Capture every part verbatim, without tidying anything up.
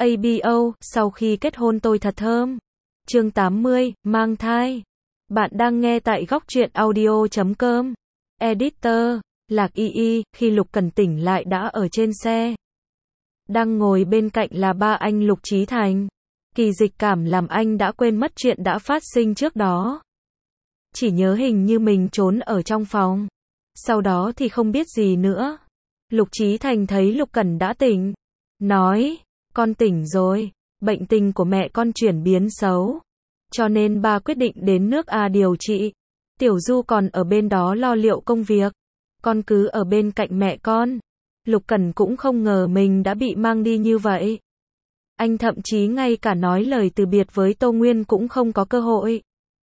a bê o, sau khi kết hôn tôi thật thơm. Chương tám mươi, mang thai. Bạn đang nghe tại góc truyện audio chấm com. Editor, Lạc Y Y, khi Lục Cẩn tỉnh lại đã ở trên xe. Đang ngồi bên cạnh là ba anh Lục Chí Thành. Kỳ dịch cảm làm anh đã quên mất chuyện đã phát sinh trước đó. Chỉ nhớ hình như mình trốn ở trong phòng. Sau đó thì không biết gì nữa. Lục Chí Thành thấy Lục Cẩn đã tỉnh. Nói, con tỉnh rồi, bệnh tình của mẹ con chuyển biến xấu. Cho nên ba quyết định đến nước A điều trị. Tiểu Du còn ở bên đó lo liệu công việc. Con cứ ở bên cạnh mẹ con. Lục Cẩn cũng không ngờ mình đã bị mang đi như vậy. Anh thậm chí ngay cả nói lời từ biệt với Tô Nguyên cũng không có cơ hội.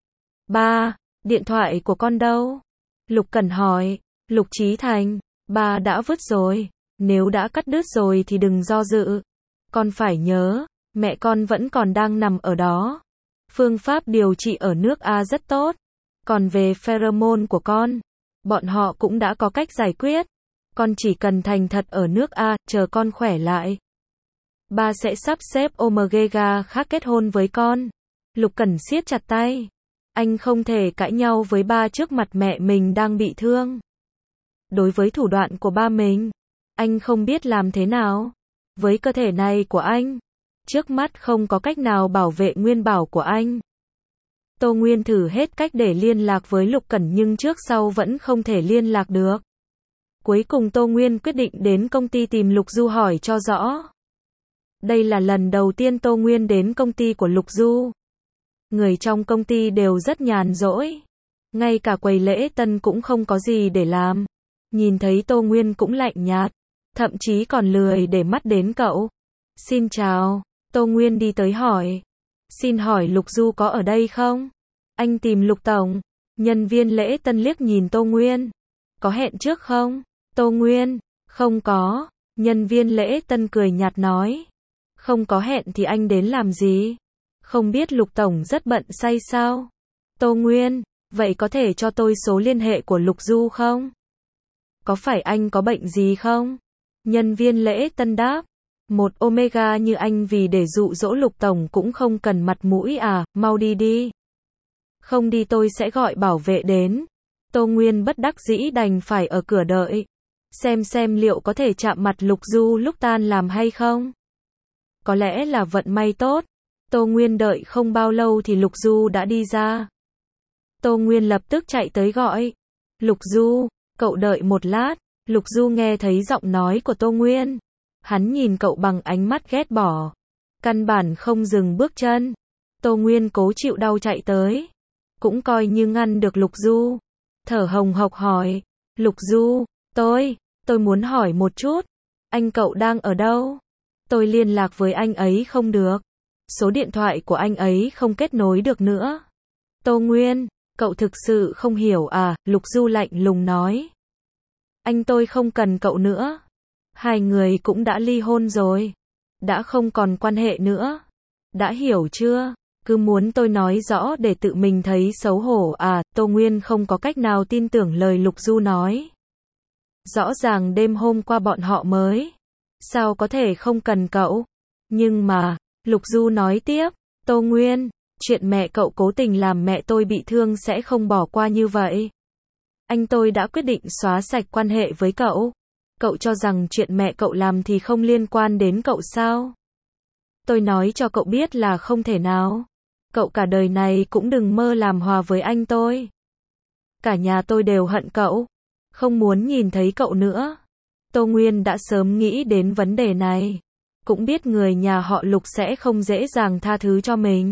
Ba, điện thoại của con đâu? Lục Cẩn hỏi. Lục Chí Thành, ba đã vứt rồi. Nếu đã cắt đứt rồi thì đừng do dự. Con phải nhớ, mẹ con vẫn còn đang nằm ở đó. Phương pháp điều trị ở nước A rất tốt. Còn về pheromone của con, bọn họ cũng đã có cách giải quyết. Con chỉ cần thành thật ở nước A, chờ con khỏe lại. Ba sẽ sắp xếp Omega khác kết hôn với con. Lục Cẩn siết chặt tay. Anh không thể cãi nhau với ba trước mặt mẹ mình đang bị thương. Đối với thủ đoạn của ba mình, anh không biết làm thế nào. Với cơ thể này của anh, trước mắt không có cách nào bảo vệ nguyên bảo của anh. Tô Nguyên thử hết cách để liên lạc với Lục Cẩn nhưng trước sau vẫn không thể liên lạc được. Cuối cùng Tô Nguyên quyết định đến công ty tìm Lục Du hỏi cho rõ. Đây là lần đầu tiên Tô Nguyên đến công ty của Lục Du. Người trong công ty đều rất nhàn rỗi. Ngay cả quầy lễ tân cũng không có gì để làm. Nhìn thấy Tô Nguyên cũng lạnh nhạt. Thậm chí còn lười để mắt đến cậu. Xin chào. Tô Nguyên đi tới hỏi. Xin hỏi Lục Du có ở đây không? Anh tìm Lục Tổng. Nhân viên lễ tân liếc nhìn Tô Nguyên. Có hẹn trước không? Tô Nguyên. Không có. Nhân viên lễ tân cười nhạt nói. Không có hẹn thì anh đến làm gì? Không biết Lục Tổng rất bận say sao? Tô Nguyên. Vậy có thể cho tôi số liên hệ của Lục Du không? Có phải anh có bệnh gì không? Nhân viên lễ tân đáp. Một Omega như anh vì để dụ dỗ Lục Tổng cũng không cần mặt mũi à, mau đi đi. Không đi tôi sẽ gọi bảo vệ đến. Tô Nguyên bất đắc dĩ đành phải ở cửa đợi. Xem xem liệu có thể chạm mặt Lục Du lúc tan làm hay không. Có lẽ là vận may tốt. Tô Nguyên đợi không bao lâu thì Lục Du đã đi ra. Tô Nguyên lập tức chạy tới gọi. Lục Du, cậu đợi một lát. Lục Du nghe thấy giọng nói của Tô Nguyên. Hắn nhìn cậu bằng ánh mắt ghét bỏ. Căn bản không dừng bước chân. Tô Nguyên cố chịu đau chạy tới. Cũng coi như ngăn được Lục Du. Thở hồng hộc hỏi. Lục Du, tôi, tôi muốn hỏi một chút. Anh cậu đang ở đâu? Tôi liên lạc với anh ấy không được. Số điện thoại của anh ấy không kết nối được nữa. Tô Nguyên, cậu thực sự không hiểu à? Lục Du lạnh lùng nói. Anh tôi không cần cậu nữa. Hai người cũng đã ly hôn rồi. Đã không còn quan hệ nữa. Đã hiểu chưa? Cứ muốn tôi nói rõ để tự mình thấy xấu hổ à? Tô Nguyên không có cách nào tin tưởng lời Lục Du nói. Rõ ràng đêm hôm qua bọn họ mới. Sao có thể không cần cậu? Nhưng mà, Lục Du nói tiếp. Tô Nguyên, chuyện mẹ cậu cố tình làm mẹ tôi bị thương sẽ không bỏ qua như vậy. Anh tôi đã quyết định xóa sạch quan hệ với cậu. Cậu cho rằng chuyện mẹ cậu làm thì không liên quan đến cậu sao? Tôi nói cho cậu biết là không thể nào. Cậu cả đời này cũng đừng mơ làm hòa với anh tôi. Cả nhà tôi đều hận cậu. Không muốn nhìn thấy cậu nữa. Tô Nguyên đã sớm nghĩ đến vấn đề này. Cũng biết người nhà họ Lục sẽ không dễ dàng tha thứ cho mình.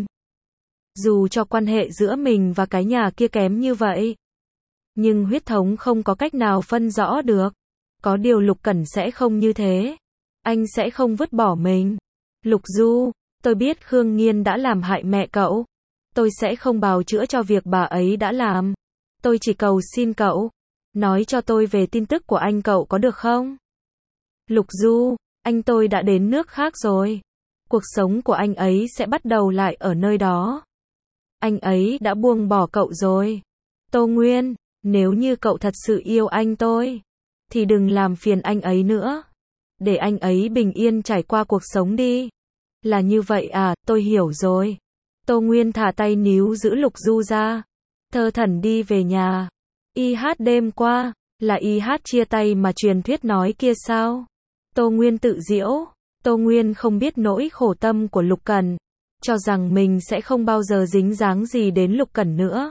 Dù cho quan hệ giữa mình và cái nhà kia kém như vậy. Nhưng huyết thống không có cách nào phân rõ được. Có điều Lục Cẩn sẽ không như thế. Anh sẽ không vứt bỏ mình. Lục Du, tôi biết Khương Nghiên đã làm hại mẹ cậu. Tôi sẽ không bào chữa cho việc bà ấy đã làm. Tôi chỉ cầu xin cậu. Nói cho tôi về tin tức của anh cậu có được không? Lục Du, anh tôi đã đến nước khác rồi. Cuộc sống của anh ấy sẽ bắt đầu lại ở nơi đó. Anh ấy đã buông bỏ cậu rồi. Tô Nguyên, nếu như cậu thật sự yêu anh tôi, thì đừng làm phiền anh ấy nữa. Để anh ấy bình yên trải qua cuộc sống đi. Là như vậy à, tôi hiểu rồi. Tô Nguyên thả tay níu giữ Lục Du ra. Thơ thẩn đi về nhà. Y hát đêm qua, là y hát chia tay mà truyền thuyết nói kia sao? Tô Nguyên tự giễu. Tô Nguyên không biết nỗi khổ tâm của Lục Cẩn, cho rằng mình sẽ không bao giờ dính dáng gì đến Lục Cẩn nữa.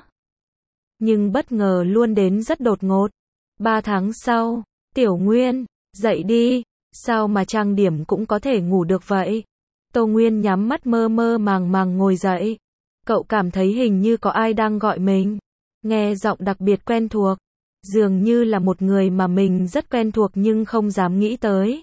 Nhưng bất ngờ luôn đến rất đột ngột. Ba tháng sau, Tiểu Nguyên, dậy đi, sao mà trang điểm cũng có thể ngủ được vậy? Tô Nguyên nhắm mắt mơ mơ màng màng ngồi dậy. Cậu cảm thấy hình như có ai đang gọi mình. Nghe giọng đặc biệt quen thuộc. Dường như là một người mà mình rất quen thuộc nhưng không dám nghĩ tới.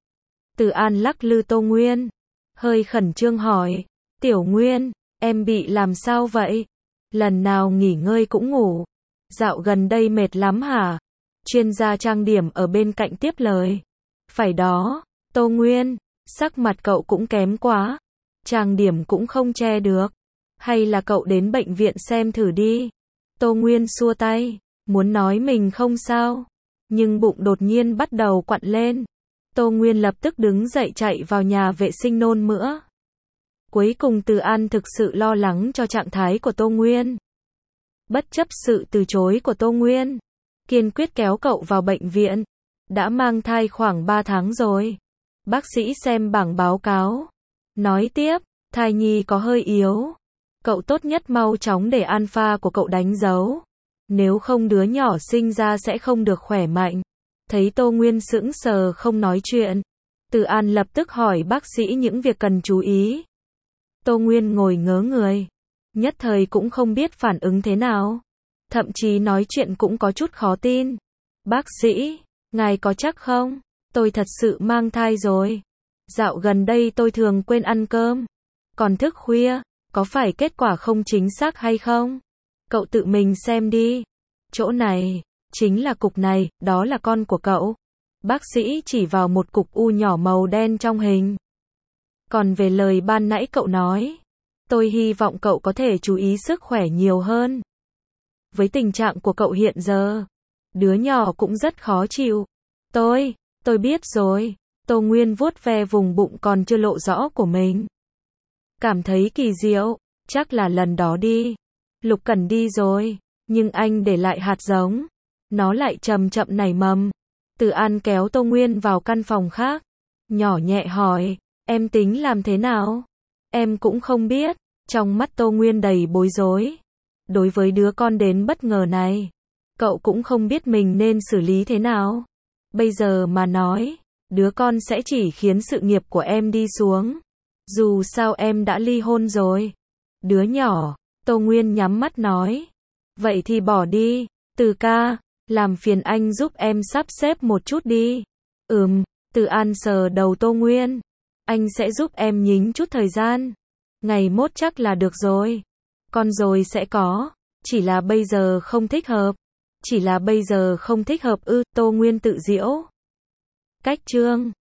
Từ An lắc lư Tô Nguyên. Hơi khẩn trương hỏi. Tiểu Nguyên, em bị làm sao vậy? Lần nào nghỉ ngơi cũng ngủ. Dạo gần đây mệt lắm hả? Chuyên gia trang điểm ở bên cạnh tiếp lời. Phải đó, Tô Nguyên, sắc mặt cậu cũng kém quá. Trang điểm cũng không che được. Hay là cậu đến bệnh viện xem thử đi. Tô Nguyên xua tay, muốn nói mình không sao. Nhưng bụng đột nhiên bắt đầu quặn lên. Tô Nguyên lập tức đứng dậy chạy vào nhà vệ sinh nôn mửa. Cuối cùng Từ An thực sự lo lắng cho trạng thái của Tô Nguyên. Bất chấp sự từ chối của Tô Nguyên, kiên quyết kéo cậu vào bệnh viện. Đã mang thai khoảng ba tháng rồi. Bác sĩ xem bảng báo cáo. Nói tiếp, thai nhi có hơi yếu. Cậu tốt nhất mau chóng để alpha của cậu đánh dấu. Nếu không đứa nhỏ sinh ra sẽ không được khỏe mạnh. Thấy Tô Nguyên sững sờ không nói chuyện. Từ An lập tức hỏi bác sĩ những việc cần chú ý. Tô Nguyên ngồi ngớ người. Nhất thời cũng không biết phản ứng thế nào. Thậm chí nói chuyện cũng có chút khó tin. Bác sĩ, ngài có chắc không? Tôi thật sự mang thai rồi. Dạo gần đây tôi thường quên ăn cơm. Còn thức khuya, có phải kết quả không chính xác hay không? Cậu tự mình xem đi. Chỗ này, chính là cục này, đó là con của cậu. Bác sĩ chỉ vào một cục u nhỏ màu đen trong hình. Còn về lời ban nãy cậu nói, tôi hy vọng cậu có thể chú ý sức khỏe nhiều hơn. Với tình trạng của cậu hiện giờ, đứa nhỏ cũng rất khó chịu. Tôi, tôi biết rồi. Tô Nguyên vuốt ve vùng bụng còn chưa lộ rõ của mình. Cảm thấy kỳ diệu, chắc là lần đó đi. Lục Cẩn đi rồi, nhưng anh để lại hạt giống. Nó lại chậm chậm nảy mầm. Từ An kéo Tô Nguyên vào căn phòng khác. Nhỏ nhẹ hỏi, em tính làm thế nào? Em cũng không biết. Trong mắt Tô Nguyên đầy bối rối. Đối với đứa con đến bất ngờ này, cậu cũng không biết mình nên xử lý thế nào. Bây giờ mà nói, đứa con sẽ chỉ khiến sự nghiệp của em đi xuống. Dù sao em đã ly hôn rồi. Đứa nhỏ, Tô Nguyên nhắm mắt nói. Vậy thì bỏ đi, Từ ca, làm phiền anh giúp em sắp xếp một chút đi. Ừm, Từ An sờ đầu Tô Nguyên. Anh sẽ giúp em nhính chút thời gian. Ngày mốt chắc là được rồi. Con rồi sẽ có. Chỉ là bây giờ không thích hợp. Chỉ là bây giờ không thích hợp ư, Tô Nguyên tự giễu. Cách chương